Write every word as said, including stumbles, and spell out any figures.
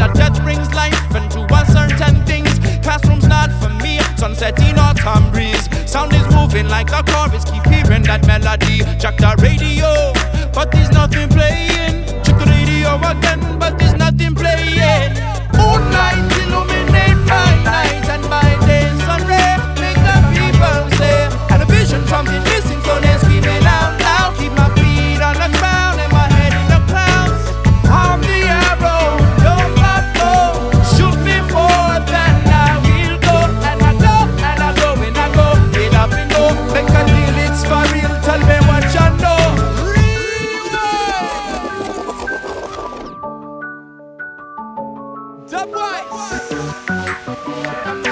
But death brings life and to a certain things. Classroom's not for me, sunset in autumn breeze. Sound is moving like a chorus, keep hearing that melody. Check the radio, but there's nothing playing. Check the radio again, but there's nothing playing. Moonlight illuminate my night, and my days sun ray make the people say. And a vision from the missing, so they're screaming out loud. Keep my feet on the ground and my head in the clouds. I'm the arrow, don't let go. Shoot me forth and I will go. And I go, and I go, and I go. Get up and go, make a deal, it's for real. Tell me what you know. The boys.